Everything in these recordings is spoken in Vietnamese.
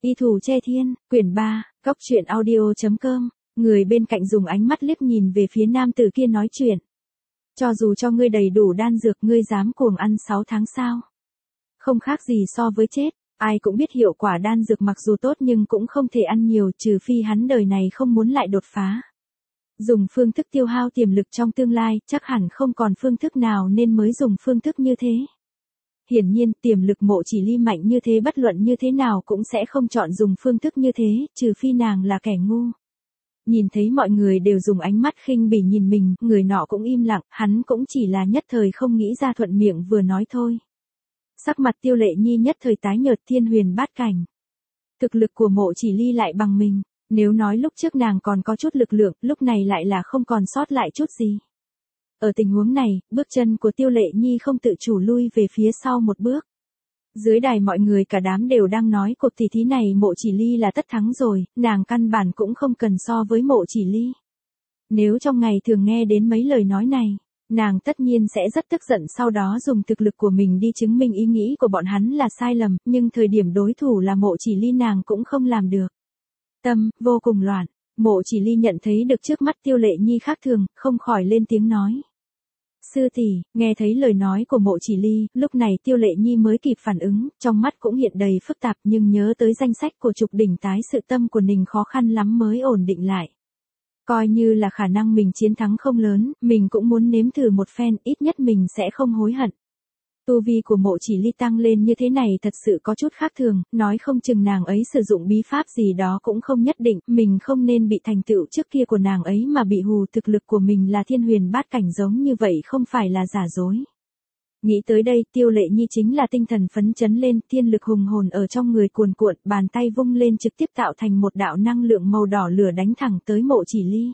Y thủ che thiên, quyển 3, Cóc truyện audio.com, người bên cạnh dùng ánh mắt liếc nhìn về phía nam tử kia nói chuyện. Cho dù cho ngươi đầy đủ đan dược ngươi dám cuồng ăn 6 tháng sao? Không khác gì so với chết, ai cũng biết hiệu quả đan dược mặc dù tốt nhưng cũng không thể ăn nhiều trừ phi hắn đời này không muốn lại đột phá. Dùng phương thức tiêu hao tiềm lực trong tương lai, chắc hẳn không còn phương thức nào nên mới dùng phương thức như thế. Hiển nhiên, tiềm lực Mộ Chỉ Ly mạnh như thế bất luận như thế nào cũng sẽ không chọn dùng phương thức như thế, trừ phi nàng là kẻ ngu. Nhìn thấy mọi người đều dùng ánh mắt khinh bỉ nhìn mình, người nọ cũng im lặng, hắn cũng chỉ là nhất thời không nghĩ ra thuận miệng vừa nói thôi. Sắc mặt Tiêu Lệ Nhi nhất thời tái nhợt thiên huyền bát cảnh. Thực lực của Mộ Chỉ Ly lại bằng mình, nếu nói lúc trước nàng còn có chút lực lượng, lúc này lại là không còn sót lại chút gì. Ở tình huống này, bước chân của Tiêu Lệ Nhi không tự chủ lui về phía sau một bước. Dưới đài mọi người cả đám đều đang nói cuộc tỷ thí này Mộ Chỉ Ly là tất thắng rồi, nàng căn bản cũng không cần so với Mộ Chỉ Ly. Nếu trong ngày thường nghe đến mấy lời nói này, nàng tất nhiên sẽ rất tức giận sau đó dùng thực lực của mình đi chứng minh ý nghĩ của bọn hắn là sai lầm, nhưng thời điểm đối thủ là Mộ Chỉ Ly nàng cũng không làm được. Tâm, vô cùng loạn, Mộ Chỉ Ly nhận thấy được trước mắt Tiêu Lệ Nhi khác thường, không khỏi lên tiếng nói. Sư tỷ, nghe thấy lời nói của Mộ Chỉ Ly, lúc này Tiêu Lệ Nhi mới kịp phản ứng, trong mắt cũng hiện đầy phức tạp nhưng nhớ tới danh sách của Trục Đỉnh tái sự tâm của Ninh khó khăn lắm mới ổn định lại. Coi như là khả năng mình chiến thắng không lớn, mình cũng muốn nếm thử một phen, ít nhất mình sẽ không hối hận. Tu vi của Mộ Chỉ Ly tăng lên như thế này thật sự có chút khác thường, nói không chừng nàng ấy sử dụng bí pháp gì đó cũng không nhất định, mình không nên bị thành tựu trước kia của nàng ấy mà bị hù, thực lực của mình là thiên huyền bát cảnh giống như vậy không phải là giả dối. Nghĩ tới đây, Tiêu Lệ Nhi chính là tinh thần phấn chấn lên, thiên lực hùng hồn ở trong người cuồn cuộn, bàn tay vung lên trực tiếp tạo thành một đạo năng lượng màu đỏ lửa đánh thẳng tới Mộ Chỉ Ly.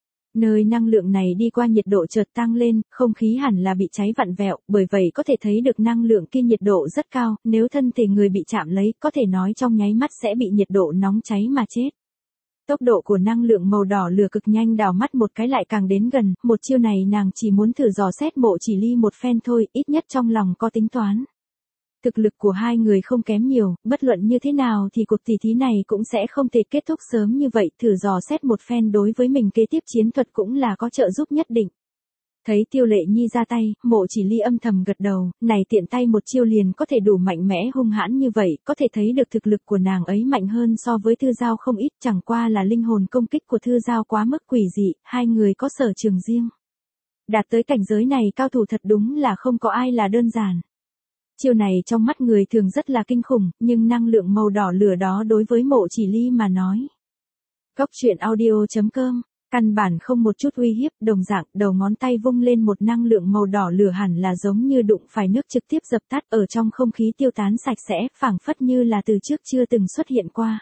Nơi năng lượng này đi qua nhiệt độ chợt tăng lên, không khí hẳn là bị cháy vặn vẹo, bởi vậy có thể thấy được năng lượng kia nhiệt độ rất cao, nếu thân thể người bị chạm lấy, có thể nói trong nháy mắt sẽ bị nhiệt độ nóng cháy mà chết. Tốc độ của năng lượng màu đỏ lửa cực nhanh, đảo mắt một cái lại càng đến gần, một chiêu này nàng chỉ muốn thử dò xét Mộ Chỉ Ly một phen thôi, ít nhất trong lòng có tính toán. Thực lực của hai người không kém nhiều, bất luận như thế nào thì cuộc tỷ thí này cũng sẽ không thể kết thúc sớm như vậy, thử dò xét một phen đối với mình kế tiếp chiến thuật cũng là có trợ giúp nhất định. Thấy Tiêu Lệ Nhi ra tay, Mộ Chỉ Ly âm thầm gật đầu, này tiện tay một chiêu liền có thể đủ mạnh mẽ hung hãn như vậy, có thể thấy được thực lực của nàng ấy mạnh hơn so với Thư Giao không ít, chẳng qua là linh hồn công kích của Thư Giao quá mức quỷ dị, hai người có sở trường riêng. Đạt tới cảnh giới này cao thủ thật đúng là không có ai là đơn giản. Chiêu này trong mắt người thường rất là kinh khủng, nhưng năng lượng màu đỏ lửa đó đối với Mộ Chỉ Ly mà nói. Cóc truyện audio.com, căn bản không một chút uy hiếp, đồng dạng đầu ngón tay vung lên một năng lượng màu đỏ lửa hẳn là giống như đụng phải nước trực tiếp dập tắt ở trong không khí tiêu tán sạch sẽ, phảng phất như là từ trước chưa từng xuất hiện qua.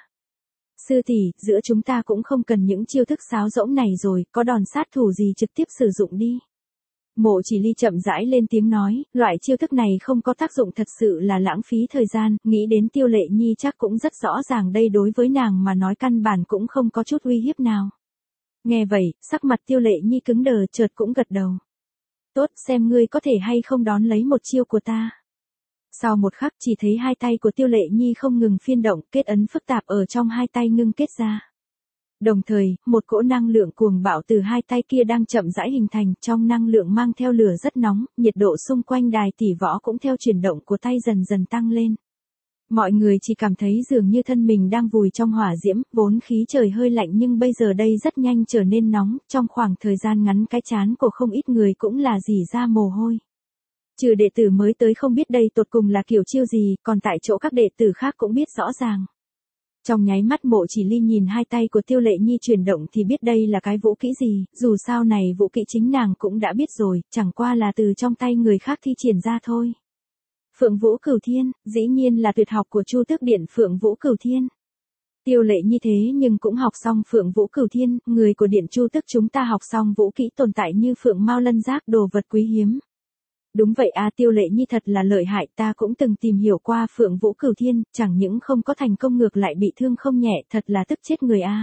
Sư tỷ, giữa chúng ta cũng không cần những chiêu thức sáo rỗng này rồi, có đòn sát thủ gì trực tiếp sử dụng đi. Mộ Chỉ Ly chậm rãi lên tiếng nói, loại chiêu thức này không có tác dụng thật sự là lãng phí thời gian, nghĩ đến Tiêu Lệ Nhi chắc cũng rất rõ ràng đây đối với nàng mà nói căn bản cũng không có chút uy hiếp nào. Nghe vậy, sắc mặt Tiêu Lệ Nhi cứng đờ chợt cũng gật đầu. Tốt, xem ngươi có thể hay không đón lấy một chiêu của ta. Sau một khắc chỉ thấy hai tay của Tiêu Lệ Nhi không ngừng phiên động, kết ấn phức tạp ở trong hai tay ngưng kết ra. Đồng thời, một cỗ năng lượng cuồng bạo từ hai tay kia đang chậm rãi hình thành, trong năng lượng mang theo lửa rất nóng, nhiệt độ xung quanh đài tỷ võ cũng theo chuyển động của tay dần dần tăng lên. Mọi người chỉ cảm thấy dường như thân mình đang vùi trong hỏa diễm, vốn khí trời hơi lạnh nhưng bây giờ đây rất nhanh trở nên nóng, trong khoảng thời gian ngắn cái trán của không ít người cũng là rỉ ra mồ hôi. Trừ đệ tử mới tới không biết đây tột cùng là kiểu chiêu gì, còn tại chỗ các đệ tử khác cũng biết rõ ràng. Trong nháy mắt Mộ Chỉ Ly nhìn hai tay của Tiêu Lệ Nhi chuyển động thì biết đây là cái vũ kỹ gì, dù sao này vũ kỹ chính nàng cũng đã biết rồi, chẳng qua là từ trong tay người khác thi triển ra thôi. Phượng Vũ Cửu Thiên, dĩ nhiên là tuyệt học của Chu Tước Điện Phượng Vũ Cửu Thiên. Tiêu Lệ Nhi thế nhưng cũng học xong Phượng Vũ Cửu Thiên, người của Điện Chu Tước chúng ta học xong vũ kỹ tồn tại như Phượng Mao Lân Giác, đồ vật quý hiếm. Đúng vậy à, Tiêu Lệ Nhi thật là lợi hại, ta cũng từng tìm hiểu qua Phượng Vũ Cửu Thiên, chẳng những không có thành công ngược lại bị thương không nhẹ, thật là tức chết người a.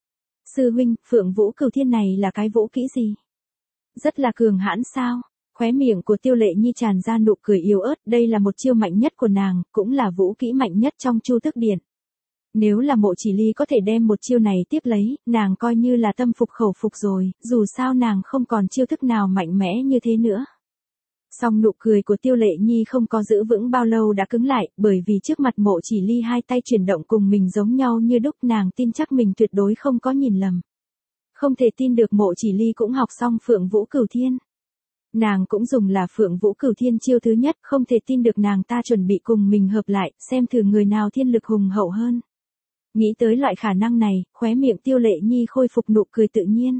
Sư huynh, Phượng Vũ Cửu Thiên này là cái vũ kỹ gì? Rất là cường hãn sao? Khóe miệng của Tiêu Lệ Nhi tràn ra nụ cười yếu ớt, đây là một chiêu mạnh nhất của nàng, cũng là vũ kỹ mạnh nhất trong Chu Tước Điện. Nếu là Mộ Chỉ Ly có thể đem một chiêu này tiếp lấy, nàng coi như là tâm phục khẩu phục rồi, dù sao nàng không còn chiêu thức nào mạnh mẽ như thế nữa. Song nụ cười của Tiêu Lệ Nhi không có giữ vững bao lâu đã cứng lại, bởi vì trước mặt Mộ Chỉ Ly hai tay chuyển động cùng mình giống nhau như đúc, nàng tin chắc mình tuyệt đối không có nhìn lầm. Không thể tin được Mộ Chỉ Ly cũng học xong Phượng Vũ Cửu Thiên. Nàng cũng dùng là Phượng Vũ Cửu Thiên chiêu thứ nhất, không thể tin được nàng ta chuẩn bị cùng mình hợp lại, xem thử người nào thiên lực hùng hậu hơn. Nghĩ tới loại khả năng này, khóe miệng Tiêu Lệ Nhi khôi phục nụ cười tự nhiên.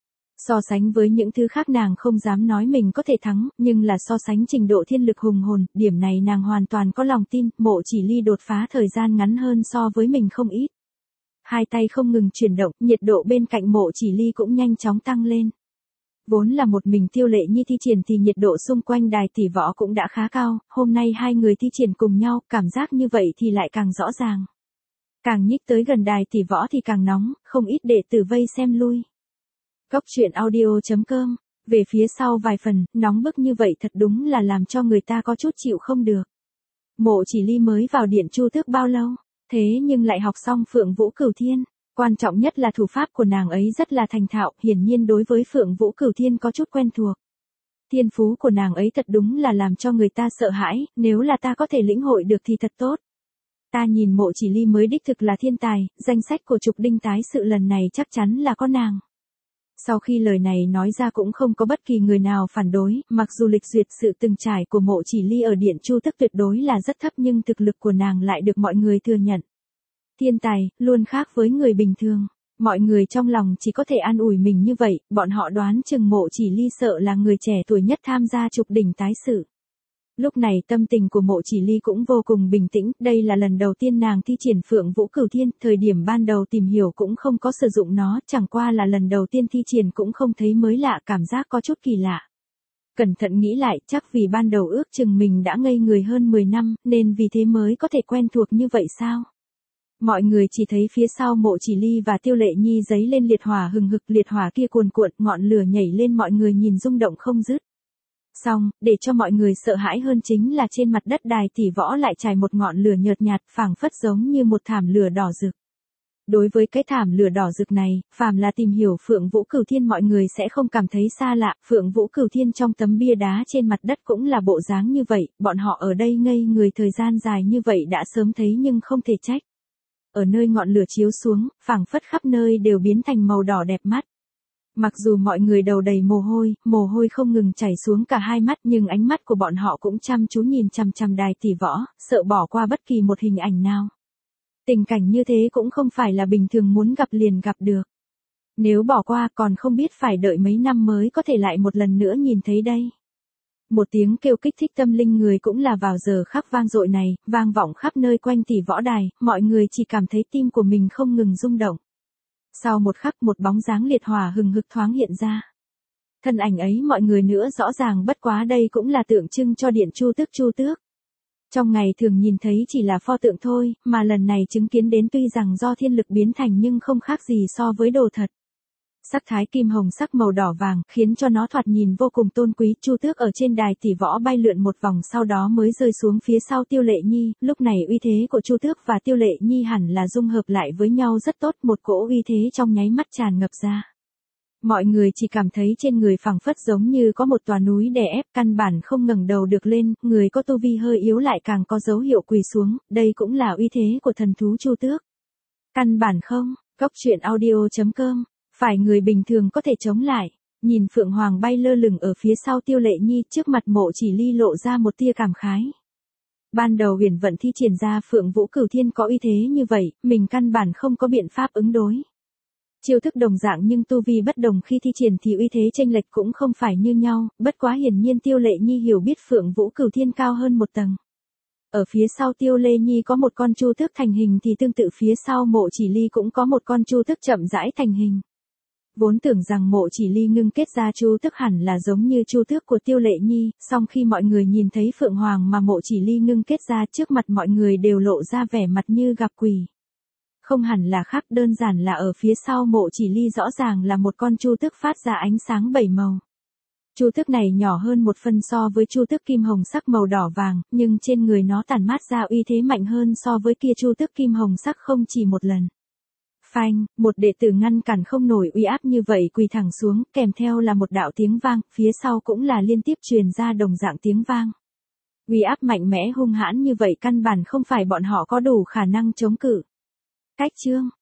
So sánh với những thứ khác nàng không dám nói mình có thể thắng, nhưng là so sánh trình độ thiên lực hùng hồn, điểm này nàng hoàn toàn có lòng tin, Mộ Chỉ Ly đột phá thời gian ngắn hơn so với mình không ít. Hai tay không ngừng chuyển động, nhiệt độ bên cạnh Mộ Chỉ Ly cũng nhanh chóng tăng lên. Vốn là một mình Tiêu Lệ Nhi thi triển thì nhiệt độ xung quanh đài tỷ võ cũng đã khá cao, hôm nay hai người thi triển cùng nhau, cảm giác như vậy thì lại càng rõ ràng. Càng nhích tới gần đài tỷ võ thì càng nóng, không ít đệ tử vây xem lui. Cốc truyện audio.com, về phía sau vài phần, nóng bức như vậy thật đúng là làm cho người ta có chút chịu không được. Mộ Chỉ Ly mới vào điện Chu Tước bao lâu, thế nhưng lại học xong Phượng Vũ Cửu Thiên. Quan trọng nhất là thủ pháp của nàng ấy rất là thành thạo, hiển nhiên đối với Phượng Vũ Cửu Thiên có chút quen thuộc. Thiên phú của nàng ấy thật đúng là làm cho người ta sợ hãi, nếu là ta có thể lĩnh hội được thì thật tốt. Ta nhìn Mộ Chỉ Ly mới đích thực là thiên tài, danh sách của Trục Đinh tái sự lần này chắc chắn là có nàng. Sau khi lời này nói ra cũng không có bất kỳ người nào phản đối, mặc dù lịch duyệt sự từng trải của Mộ Chỉ Ly ở điện Chu Tước tuyệt đối là rất thấp nhưng thực lực của nàng lại được mọi người thừa nhận. Thiên tài, luôn khác với người bình thường. Mọi người trong lòng chỉ có thể an ủi mình như vậy, bọn họ đoán chừng Mộ Chỉ Ly sợ là người trẻ tuổi nhất tham gia Trục Đỉnh tái sự. Lúc này tâm tình của Mộ Chỉ Ly cũng vô cùng bình tĩnh, đây là lần đầu tiên nàng thi triển Phượng Vũ Cửu Thiên, thời điểm ban đầu tìm hiểu cũng không có sử dụng nó, chẳng qua là lần đầu tiên thi triển cũng không thấy mới lạ, cảm giác có chút kỳ lạ. Cẩn thận nghĩ lại, chắc vì ban đầu ước chừng mình đã ngây người hơn 10 năm, nên vì thế mới có thể quen thuộc như vậy sao? Mọi người chỉ thấy phía sau Mộ Chỉ Ly và Tiêu Lệ Nhi giấy lên liệt hỏa hừng hực, liệt hỏa kia cuồn cuộn, ngọn lửa nhảy lên, mọi người nhìn rung động không dứt. Xong, để cho mọi người sợ hãi hơn chính là trên mặt đất đài tỷ võ lại trải một ngọn lửa nhợt nhạt, phảng phất giống như một thảm lửa đỏ rực. Đối với cái thảm lửa đỏ rực này, phàm là tìm hiểu Phượng Vũ Cửu Thiên mọi người sẽ không cảm thấy xa lạ, Phượng Vũ Cửu Thiên trong tấm bia đá trên mặt đất cũng là bộ dáng như vậy, bọn họ ở đây ngây người thời gian dài như vậy đã sớm thấy nhưng không thể trách. Ở nơi ngọn lửa chiếu xuống, phảng phất khắp nơi đều biến thành màu đỏ đẹp mắt. Mặc dù mọi người đầu đầy mồ hôi không ngừng chảy xuống cả hai mắt nhưng ánh mắt của bọn họ cũng chăm chú nhìn chằm chằm đài tỷ võ, sợ bỏ qua bất kỳ một hình ảnh nào. Tình cảnh như thế cũng không phải là bình thường muốn gặp liền gặp được. Nếu bỏ qua còn không biết phải đợi mấy năm mới có thể lại một lần nữa nhìn thấy đây. Một tiếng kêu kích thích tâm linh người cũng là vào giờ khắc vang dội này, vang vọng khắp nơi quanh tỷ võ đài, mọi người chỉ cảm thấy tim của mình không ngừng rung động. Sau một khắc một bóng dáng liệt hỏa hừng hực thoáng hiện ra. Thân ảnh ấy mọi người nữa rõ ràng bất quá đây cũng là tượng trưng cho điện Chu Tước. Trong ngày thường nhìn thấy chỉ là pho tượng thôi, mà lần này chứng kiến đến tuy rằng do thiên lực biến thành nhưng không khác gì so với đồ thật. Sắc thái kim hồng sắc màu đỏ vàng khiến cho nó thoạt nhìn vô cùng tôn quý. Chu Tước ở trên đài tỷ võ bay lượn một vòng sau đó mới rơi xuống phía sau Tiêu Lệ Nhi, lúc này uy thế của Chu Tước và Tiêu Lệ Nhi hẳn là dung hợp lại với nhau rất tốt, một cỗ uy thế trong nháy mắt tràn ngập ra. Mọi người chỉ cảm thấy trên người phảng phất giống như có một tòa núi đè ép, căn bản không ngẩng đầu được lên, người có tu vi hơi yếu lại càng có dấu hiệu quỳ xuống, đây cũng là uy thế của thần thú Chu Tước. Căn bản không, Cốc truyện audio.com, phải người bình thường có thể chống lại. Nhìn Phượng Hoàng bay lơ lửng ở phía sau Tiêu Lệ Nhi, trước mặt Mộ Chỉ Ly lộ ra một tia cảm khái. Ban đầu Huyền Vận thi triển ra Phượng Vũ Cửu Thiên có uy thế như vậy, mình căn bản không có biện pháp ứng đối. Chiêu thức đồng dạng nhưng tu vi bất đồng, khi thi triển thì uy thế chênh lệch cũng không phải như nhau, bất quá hiển nhiên Tiêu Lệ Nhi hiểu biết Phượng Vũ Cửu Thiên cao hơn một tầng. Ở phía sau Tiêu Lệ Nhi có một con Chu Tước thành hình thì tương tự phía sau Mộ Chỉ Ly cũng có một con Chu Tước chậm rãi thành hình. Vốn tưởng rằng Mộ Chỉ Ly ngưng kết ra Chu Tước hẳn là giống như Chu Tước của Tiêu Lệ Nhi, song khi mọi người nhìn thấy Phượng Hoàng mà Mộ Chỉ Ly ngưng kết ra trước mặt mọi người đều lộ ra vẻ mặt như gặp quỷ. Không hẳn là khác, đơn giản là ở phía sau Mộ Chỉ Ly rõ ràng là một con Chu Tước phát ra ánh sáng 7 màu. Chu tước này nhỏ hơn một phân so với chu tước kim hồng sắc màu đỏ vàng, nhưng trên người nó tản mát ra uy thế mạnh hơn so với kia chu tước kim hồng sắc không chỉ một lần. Phanh, một đệ tử ngăn cản không nổi uy áp như vậy quỳ thẳng xuống, kèm theo là một đạo tiếng vang, phía sau cũng là liên tiếp truyền ra đồng dạng tiếng vang. Uy áp mạnh mẽ hung hãn như vậy căn bản không phải bọn họ có đủ khả năng chống cự. Cách chương